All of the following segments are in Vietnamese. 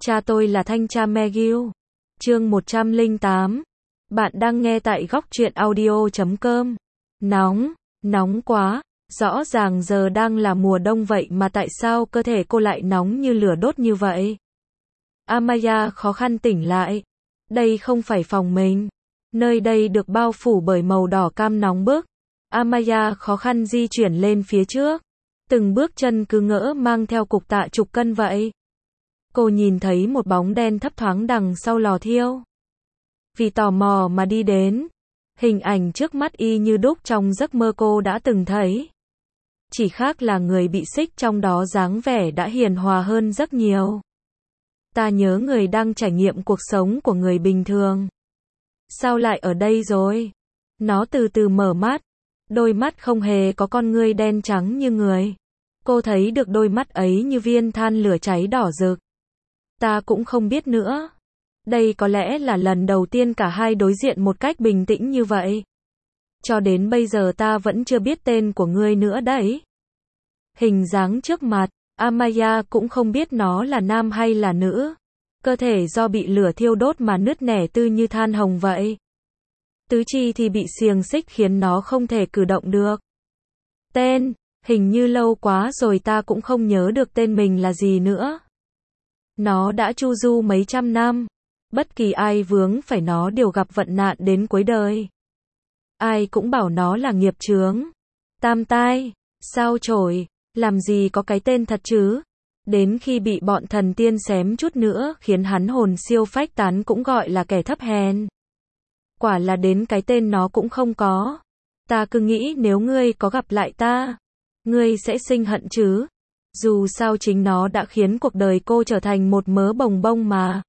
Cha tôi là thanh tra McGill. Chương 108. Bạn đang nghe tại góc truyện audio.com. Nóng quá. Rõ ràng giờ đang là mùa đông vậy mà tại sao cơ thể cô lại nóng như lửa đốt như vậy? Amaya khó khăn tỉnh lại. Đây không phải phòng mình. Nơi đây được bao phủ bởi màu đỏ cam nóng bức. Amaya khó khăn di chuyển lên phía trước. Từng bước chân cứ ngỡ mang theo cục tạ chục cân vậy. Cô nhìn thấy một bóng đen thấp thoáng đằng sau lò thiêu. Vì tò mò mà đi đến. Hình ảnh trước mắt y như đúc trong giấc mơ cô đã từng thấy. Chỉ khác là người bị xích trong đó dáng vẻ đã hiền hòa hơn rất nhiều. Ta nhớ người đang trải nghiệm cuộc sống của người bình thường. Sao lại ở đây rồi? Nó từ từ mở mắt. Đôi mắt không hề có con ngươi đen trắng như người. Cô thấy được đôi mắt ấy như viên than lửa cháy đỏ rực. Ta cũng không biết nữa. Đây có lẽ là lần đầu tiên cả hai đối diện một cách bình tĩnh như vậy. Cho đến bây giờ ta vẫn chưa biết tên của ngươi nữa đấy. Hình dáng trước mặt, Amaya cũng không biết nó là nam hay là nữ. Cơ thể do bị lửa thiêu đốt mà nứt nẻ tươi như than hồng vậy. Tứ chi thì bị xiềng xích khiến nó không thể cử động được. Tên, hình như lâu quá rồi ta cũng không nhớ được tên mình là gì nữa. Nó đã chu du mấy trăm năm. Bất kỳ ai vướng phải nó đều gặp vận nạn đến cuối đời. Ai cũng bảo nó là nghiệp chướng. Tam tai, sao chổi, làm gì có cái tên thật chứ. Đến khi bị bọn thần tiên xém chút nữa khiến hắn hồn siêu phách tán cũng gọi là kẻ thấp hèn. Quả là đến cái tên nó cũng không có. Ta cứ nghĩ nếu ngươi có gặp lại ta, ngươi sẽ sinh hận chứ. Dù sao chính nó đã khiến cuộc đời cô trở thành một mớ bồng bông mà.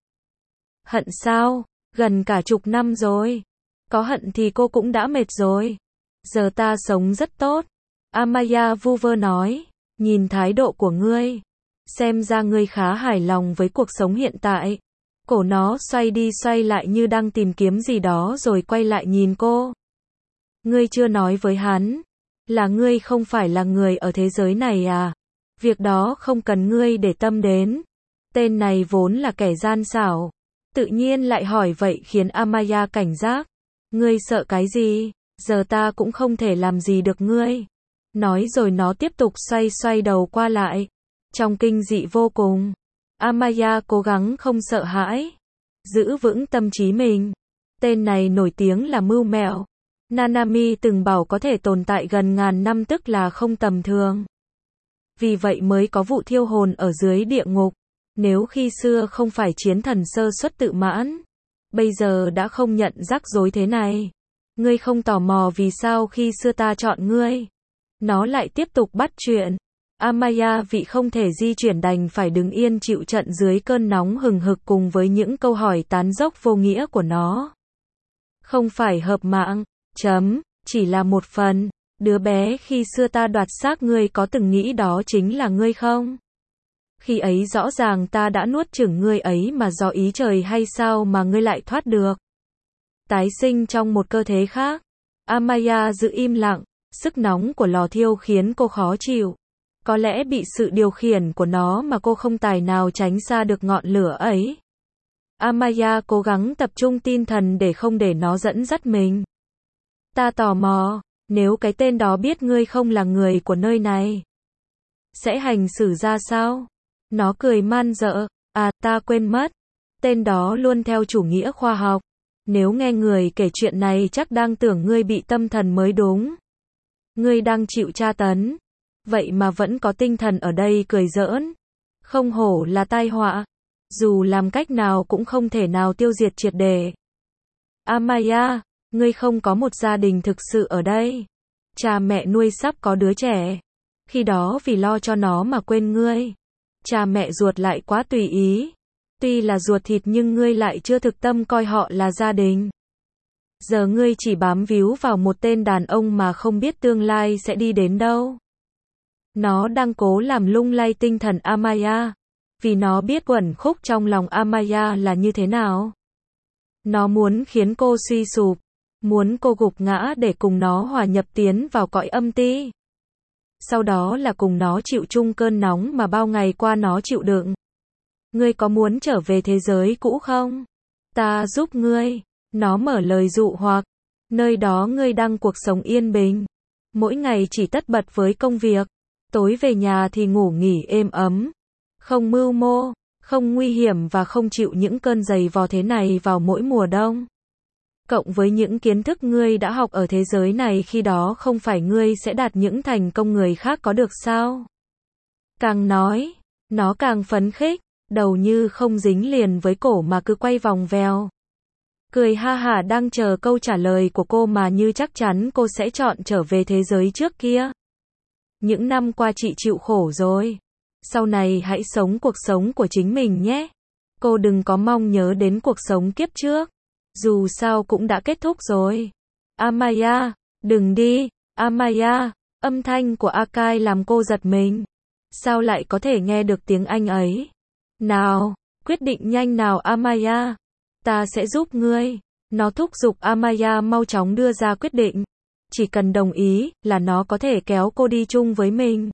Hận sao? Gần cả chục năm rồi. Có hận thì cô cũng đã mệt rồi. Giờ ta sống rất tốt. Amaya vu vơ nói. Nhìn thái độ của ngươi. Xem ra ngươi khá hài lòng với cuộc sống hiện tại. Cổ nó xoay đi xoay lại như đang tìm kiếm gì đó rồi quay lại nhìn cô. Ngươi chưa nói với hắn. Là ngươi không phải là người ở thế giới này à? Việc đó không cần ngươi để tâm đến. Tên này vốn là kẻ gian xảo. Tự nhiên lại hỏi vậy khiến Amaya cảnh giác. Ngươi sợ cái gì? Giờ ta cũng không thể làm gì được ngươi. Nói rồi nó tiếp tục xoay xoay đầu qua lại. Trong kinh dị vô cùng. Amaya cố gắng không sợ hãi. Giữ vững tâm trí mình. Tên này nổi tiếng là mưu mẹo. Nanami từng bảo có thể tồn tại gần ngàn năm tức là không tầm thường. Vì vậy mới có vụ thiêu hồn ở dưới địa ngục. Nếu khi xưa không phải chiến thần sơ suất tự mãn, bây giờ đã không nhận rắc rối thế này. Ngươi không tò mò vì sao khi xưa ta chọn ngươi. Nó lại tiếp tục bắt chuyện. Amaya vị không thể di chuyển đành phải đứng yên chịu trận dưới cơn nóng hừng hực cùng với những câu hỏi tán dốc vô nghĩa của nó. Không phải hợp mạng, chỉ là một phần. Đứa bé khi xưa ta đoạt xác ngươi có từng nghĩ đó chính là ngươi không? Khi ấy rõ ràng ta đã nuốt chửng ngươi ấy mà do ý trời hay sao mà ngươi lại thoát được? Tái sinh trong một cơ thể khác. Amaya giữ im lặng, sức nóng của lò thiêu khiến cô khó chịu. Có lẽ bị sự điều khiển của nó mà cô không tài nào tránh xa được ngọn lửa ấy. Amaya cố gắng tập trung tinh thần để không để nó dẫn dắt mình. Ta tò mò, nếu cái tên đó biết ngươi không là người của nơi này, sẽ hành xử ra sao? Nó cười man dợ. À, ta quên mất. Tên đó luôn theo chủ nghĩa khoa học. Nếu nghe người kể chuyện này chắc đang tưởng ngươi bị tâm thần mới đúng. Ngươi đang chịu tra tấn. Vậy mà vẫn có tinh thần ở đây cười giỡn. Không hổ là tai họa. Dù làm cách nào cũng không thể nào tiêu diệt triệt để. Amaya, ngươi không có một gia đình thực sự ở đây. Cha mẹ nuôi sắp có đứa trẻ. Khi đó vì lo cho nó mà quên ngươi. Cha mẹ ruột lại quá tùy ý. Tuy là ruột thịt nhưng ngươi lại chưa thực tâm coi họ là gia đình. Giờ ngươi chỉ bám víu vào một tên đàn ông mà không biết tương lai sẽ đi đến đâu. Nó đang cố làm lung lay tinh thần Amaya. Vì nó biết uẩn khúc trong lòng Amaya là như thế nào. Nó muốn khiến cô suy sụp. Muốn cô gục ngã để cùng nó hòa nhập tiến vào cõi âm ti. Sau đó là cùng nó chịu chung cơn nóng mà bao ngày qua nó chịu đựng. Ngươi có muốn trở về thế giới cũ không? Ta giúp ngươi. Nó mở lời dụ hoặc. Nơi đó ngươi đang cuộc sống yên bình. Mỗi ngày chỉ tất bật với công việc. Tối về nhà thì ngủ nghỉ êm ấm. Không mưu mô, không nguy hiểm và không chịu những cơn giày vò thế này vào mỗi mùa đông. Cộng với những kiến thức ngươi đã học ở thế giới này khi đó không phải ngươi sẽ đạt những thành công người khác có được sao? Càng nói, nó càng phấn khích, đầu như không dính liền với cổ mà cứ quay vòng vèo. Cười ha hả đang chờ câu trả lời của cô mà như chắc chắn cô sẽ chọn trở về thế giới trước kia. Những năm qua chị chịu khổ rồi. Sau này hãy sống cuộc sống của chính mình nhé. Cô đừng có mong nhớ đến cuộc sống kiếp trước. Dù sao cũng đã kết thúc rồi. Amaya, đừng đi, Amaya. Âm thanh của Akai làm cô giật mình. Sao lại có thể nghe được tiếng Anh ấy? Nào, quyết định nhanh nào Amaya. Ta sẽ giúp ngươi. Nó thúc giục Amaya mau chóng đưa ra quyết định. Chỉ cần đồng ý là nó có thể kéo cô đi chung với mình.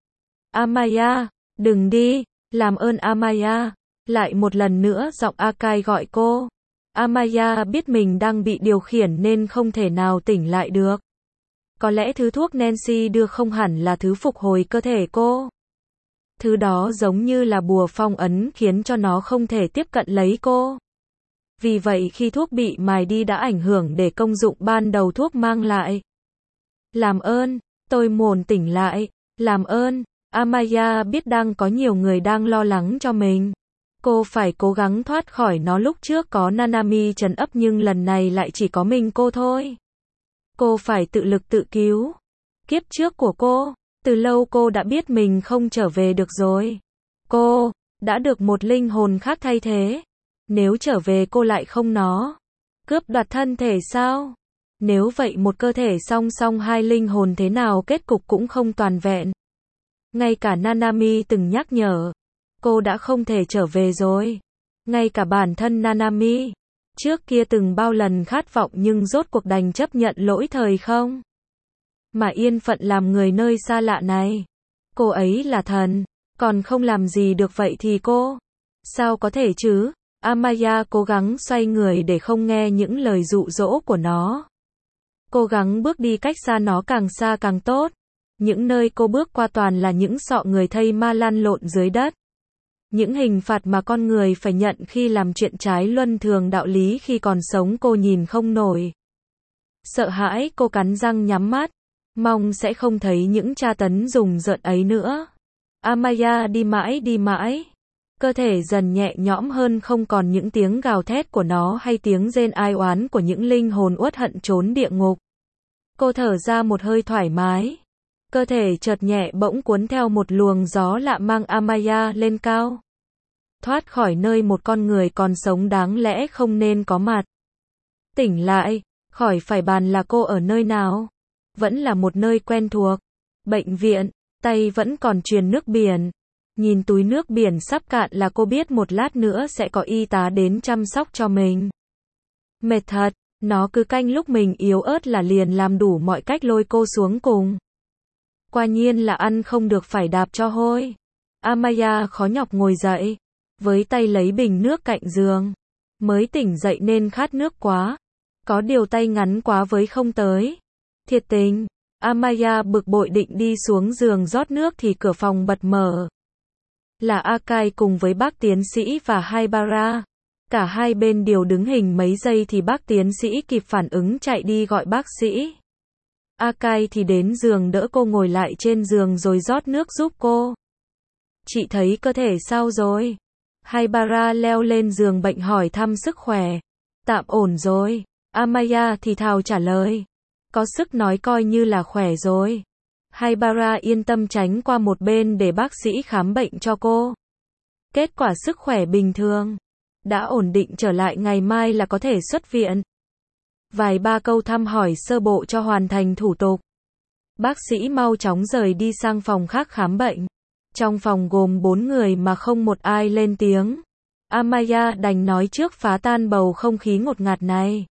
Amaya, đừng đi, làm ơn Amaya. Lại một lần nữa giọng Akai gọi cô. Amaya biết mình đang bị điều khiển nên không thể nào tỉnh lại được. Có lẽ thứ thuốc Nancy đưa không hẳn là thứ phục hồi cơ thể cô. Thứ đó giống như là bùa phong ấn khiến cho nó không thể tiếp cận lấy cô. Vì vậy khi thuốc bị mài đi đã ảnh hưởng để công dụng ban đầu thuốc mang lại. Làm ơn, tôi muốn tỉnh lại. Làm ơn, Amaya biết đang có nhiều người đang lo lắng cho mình. Cô phải cố gắng thoát khỏi nó. Lúc trước có Nanami trấn ấp nhưng lần này lại chỉ có mình cô thôi. Cô phải tự lực tự cứu. Kiếp trước của cô, từ lâu cô đã biết mình không trở về được rồi. Cô đã được một linh hồn khác thay thế. Nếu trở về cô lại không nó. Cướp đoạt thân thể sao? Nếu vậy một cơ thể song song hai linh hồn thế nào kết cục cũng không toàn vẹn. Ngay cả Nanami từng nhắc nhở. Cô đã không thể trở về rồi. Ngay cả bản thân Nanami. Trước kia từng bao lần khát vọng nhưng rốt cuộc đành chấp nhận lỗi thời không. Mà yên phận làm người nơi xa lạ này. Cô ấy là thần. Còn không làm gì được vậy thì cô. Sao có thể chứ? Amaya cố gắng xoay người để không nghe những lời dụ dỗ của nó. Cố gắng bước đi cách xa nó càng xa càng tốt. Những nơi cô bước qua toàn là những sọ người thây ma lăn lộn dưới đất. Những hình phạt mà con người phải nhận khi làm chuyện trái luân thường đạo lý khi còn sống cô nhìn không nổi. Sợ hãi cô cắn răng nhắm mắt. Mong sẽ không thấy những tra tấn rùng rợn ấy nữa. Amaya đi mãi. Cơ thể dần nhẹ nhõm hơn không còn những tiếng gào thét của nó hay tiếng rên ai oán của những linh hồn uất hận trốn địa ngục. Cô thở ra một hơi thoải mái. Cơ thể chợt nhẹ bỗng cuốn theo một luồng gió lạ mang Amaya lên cao. Thoát khỏi nơi một con người còn sống đáng lẽ không nên có mặt. Tỉnh lại, khỏi phải bàn là cô ở nơi nào. Vẫn là một nơi quen thuộc. Bệnh viện, tay vẫn còn truyền nước biển. Nhìn túi nước biển sắp cạn là cô biết một lát nữa sẽ có y tá đến chăm sóc cho mình. Mệt thật, nó cứ canh lúc mình yếu ớt là liền làm đủ mọi cách lôi cô xuống cùng. Quả nhiên là ăn không được phải đạp cho hôi. Amaya khó nhọc ngồi dậy, với tay lấy bình nước cạnh giường. Mới tỉnh dậy nên khát nước quá. Có điều tay ngắn quá với không tới. Thiệt tình, Amaya bực bội định đi xuống giường rót nước thì cửa phòng bật mở. Là Akai cùng với bác tiến sĩ và Haibara. Cả hai bên đều đứng hình mấy giây thì bác tiến sĩ kịp phản ứng chạy đi gọi bác sĩ. Akai thì đến giường đỡ cô ngồi lại trên giường rồi rót nước giúp cô. Chị thấy cơ thể sao rồi? Haibara leo lên giường bệnh hỏi thăm sức khỏe. Tạm ổn rồi. Amaya thì thào trả lời. Có sức nói coi như là khỏe rồi. Haibara yên tâm tránh qua một bên để bác sĩ khám bệnh cho cô. Kết quả sức khỏe bình thường. Đã ổn định trở lại ngày mai là có thể xuất viện. Vài ba câu thăm hỏi sơ bộ cho hoàn thành thủ tục. Bác sĩ mau chóng rời đi sang phòng khác khám bệnh. Trong phòng gồm 4 người mà không một ai lên tiếng. Amaya đành nói trước phá tan bầu không khí ngột ngạt này.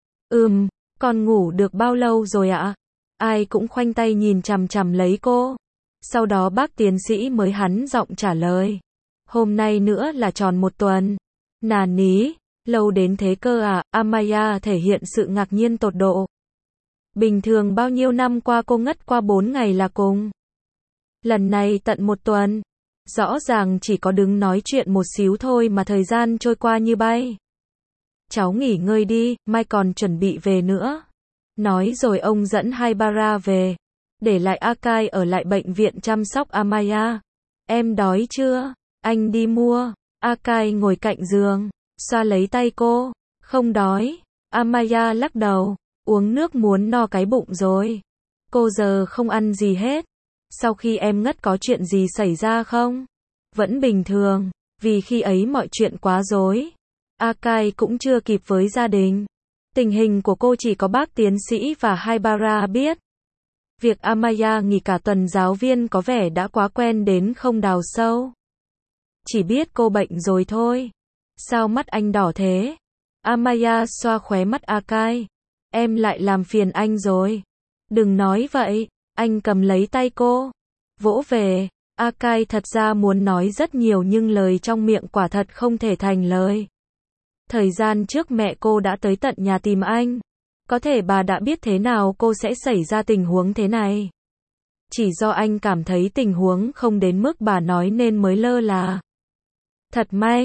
Con ngủ được bao lâu rồi ạ? Ai cũng khoanh tay nhìn chằm chằm lấy cô. Sau đó bác tiến sĩ mới hắn giọng trả lời. Hôm nay nữa là tròn 1 tuần. Nà ní, lâu đến thế cơ à? Amaya thể hiện sự ngạc nhiên tột độ. Bình thường bao nhiêu năm qua cô ngất qua 4 ngày là cùng. Lần này tận 1 tuần. Rõ ràng chỉ có đứng nói chuyện một xíu thôi mà thời gian trôi qua như bay. Cháu nghỉ ngơi đi, mai còn chuẩn bị về nữa. Nói rồi ông dẫn Haibara về. Để lại Akai ở lại bệnh viện chăm sóc Amaya. Em đói chưa? Anh đi mua. Akai ngồi cạnh giường, xoa lấy tay cô. Không đói. Amaya lắc đầu. Uống nước muốn no cái bụng rồi. Cô giờ không ăn gì hết. Sau khi em ngất có chuyện gì xảy ra không? Vẫn bình thường, vì khi ấy mọi chuyện quá rối. Akai cũng chưa kịp với gia đình. Tình hình của cô chỉ có bác tiến sĩ và Haibara biết. Việc Amaya nghỉ cả tuần giáo viên có vẻ đã quá quen đến không đào sâu. Chỉ biết cô bệnh rồi thôi. Sao mắt anh đỏ thế? Amaya xoa khóe mắt Akai. Em lại làm phiền anh rồi. Đừng nói vậy. Anh cầm lấy tay cô. Vỗ về. Akai thật ra muốn nói rất nhiều nhưng lời trong miệng quả thật không thể thành lời. Thời gian trước mẹ cô đã tới tận nhà tìm anh. Có thể bà đã biết thế nào cô sẽ xảy ra tình huống thế này. Chỉ do anh cảm thấy tình huống không đến mức bà nói nên mới lơ là. Thật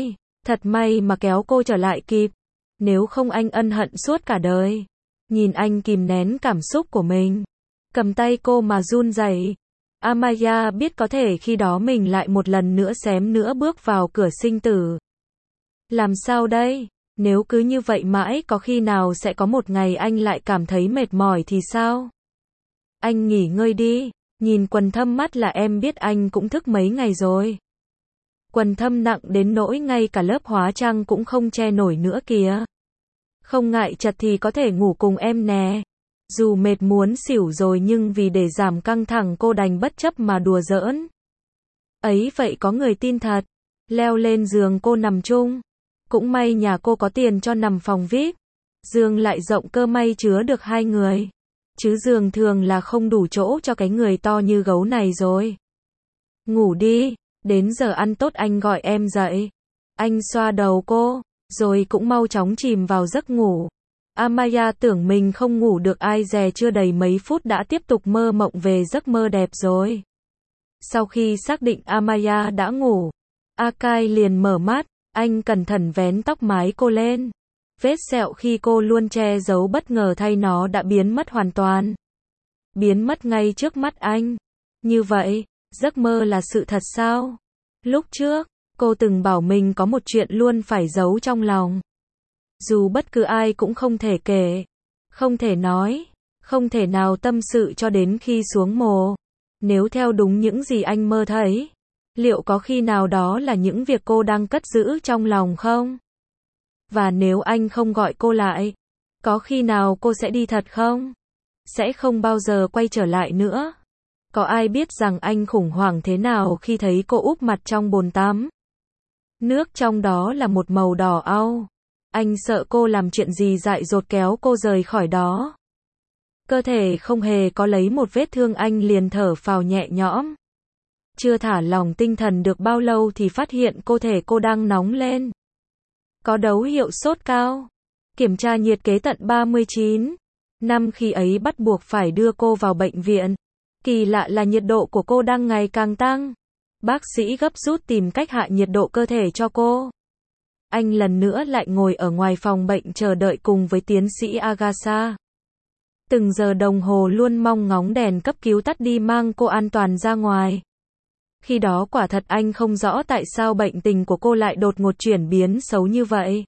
may mà kéo cô trở lại kịp. Nếu không anh ân hận suốt cả đời. Nhìn anh kìm nén cảm xúc của mình. Cầm tay cô mà run rẩy. Amaya biết có thể khi đó mình lại một lần nữa xém nữa bước vào cửa sinh tử. Làm sao đây? Nếu cứ như vậy mãi có khi nào sẽ có một ngày anh lại cảm thấy mệt mỏi thì sao? Anh nghỉ ngơi đi. Nhìn Quần Thâm mắt là em biết anh cũng thức mấy ngày rồi. Quần Thâm nặng đến nỗi ngay cả lớp hóa trang cũng không che nổi nữa kìa. Không ngại chật thì có thể ngủ cùng em nè. Dù mệt muốn xỉu rồi nhưng vì để giảm căng thẳng cô đành bất chấp mà đùa giỡn. Ấy vậy có người tin thật. Leo lên giường cô nằm chung. Cũng may nhà cô có tiền cho nằm phòng VIP. Giường lại rộng cơ may chứa được 2 người. Chứ giường thường là không đủ chỗ cho cái người to như gấu này rồi. Ngủ đi, đến giờ ăn tốt anh gọi em dậy. Anh xoa đầu cô, rồi cũng mau chóng chìm vào giấc ngủ. Amaya tưởng mình không ngủ được ai dè chưa đầy mấy phút đã tiếp tục mơ mộng về giấc mơ đẹp rồi. Sau khi xác định Amaya đã ngủ, Akai liền mở mắt, anh cẩn thận vén tóc mái cô lên. Vết sẹo khi cô luôn che giấu bất ngờ thay nó đã biến mất hoàn toàn. Biến mất ngay trước mắt anh. Như vậy, giấc mơ là sự thật sao? Lúc trước, cô từng bảo mình có một chuyện luôn phải giấu trong lòng. Dù bất cứ ai cũng không thể kể, không thể nói, không thể nào tâm sự cho đến khi xuống mồ. Nếu theo đúng những gì anh mơ thấy, liệu có khi nào đó là những việc cô đang cất giữ trong lòng không? Và nếu anh không gọi cô lại, có khi nào cô sẽ đi thật không? Sẽ không bao giờ quay trở lại nữa. Có ai biết rằng anh khủng hoảng thế nào khi thấy cô úp mặt trong bồn tắm? Nước trong đó là một màu đỏ au. Anh sợ cô làm chuyện gì dại dột kéo cô rời khỏi đó. Cơ thể không hề có lấy một vết thương anh liền thở phào nhẹ nhõm. Chưa thả lỏng tinh thần được bao lâu thì phát hiện cơ thể cô đang nóng lên. Có dấu hiệu sốt cao. Kiểm tra nhiệt kế tận 39. Năm khi ấy bắt buộc phải đưa cô vào bệnh viện. Kỳ lạ là nhiệt độ của cô đang ngày càng tăng. Bác sĩ gấp rút tìm cách hạ nhiệt độ cơ thể cho cô. Anh lần nữa lại ngồi ở ngoài phòng bệnh chờ đợi cùng với tiến sĩ Agasa. Từng giờ đồng hồ luôn mong ngóng đèn cấp cứu tắt đi mang cô an toàn ra ngoài. Khi đó quả thật anh không rõ tại sao bệnh tình của cô lại đột ngột chuyển biến xấu như vậy.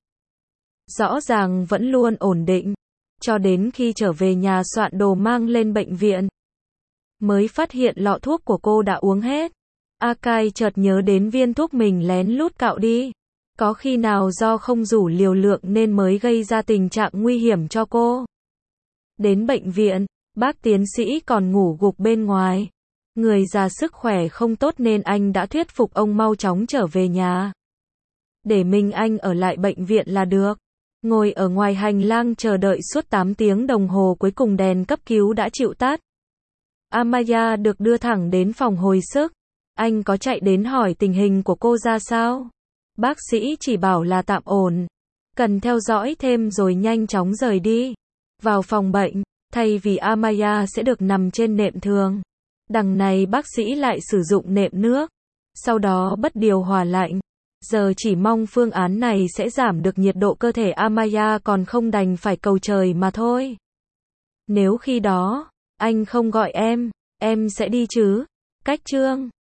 Rõ ràng vẫn luôn ổn định. Cho đến khi trở về nhà soạn đồ mang lên bệnh viện, mới phát hiện lọ thuốc của cô đã uống hết. Akai chợt nhớ đến viên thuốc mình lén lút cạo đi. Có khi nào do không đủ liều lượng nên mới gây ra tình trạng nguy hiểm cho cô. Đến bệnh viện, bác tiến sĩ còn ngủ gục bên ngoài. Người già sức khỏe không tốt nên anh đã thuyết phục ông mau chóng trở về nhà. Để mình anh ở lại bệnh viện là được. Ngồi ở ngoài hành lang chờ đợi suốt 8 tiếng đồng hồ cuối cùng đèn cấp cứu đã chịu tắt. Amaya được đưa thẳng đến phòng hồi sức. Anh có chạy đến hỏi tình hình của cô ra sao? Bác sĩ chỉ bảo là tạm ổn, cần theo dõi thêm rồi nhanh chóng rời đi. Vào phòng bệnh, thay vì Amaya sẽ được nằm trên nệm thường, đằng này bác sĩ lại sử dụng nệm nước, sau đó bất điều hòa lạnh. Giờ chỉ mong phương án này sẽ giảm được nhiệt độ cơ thể Amaya, còn không đành phải cầu trời mà thôi. Nếu khi đó, anh không gọi em sẽ đi chứ? Cách Trương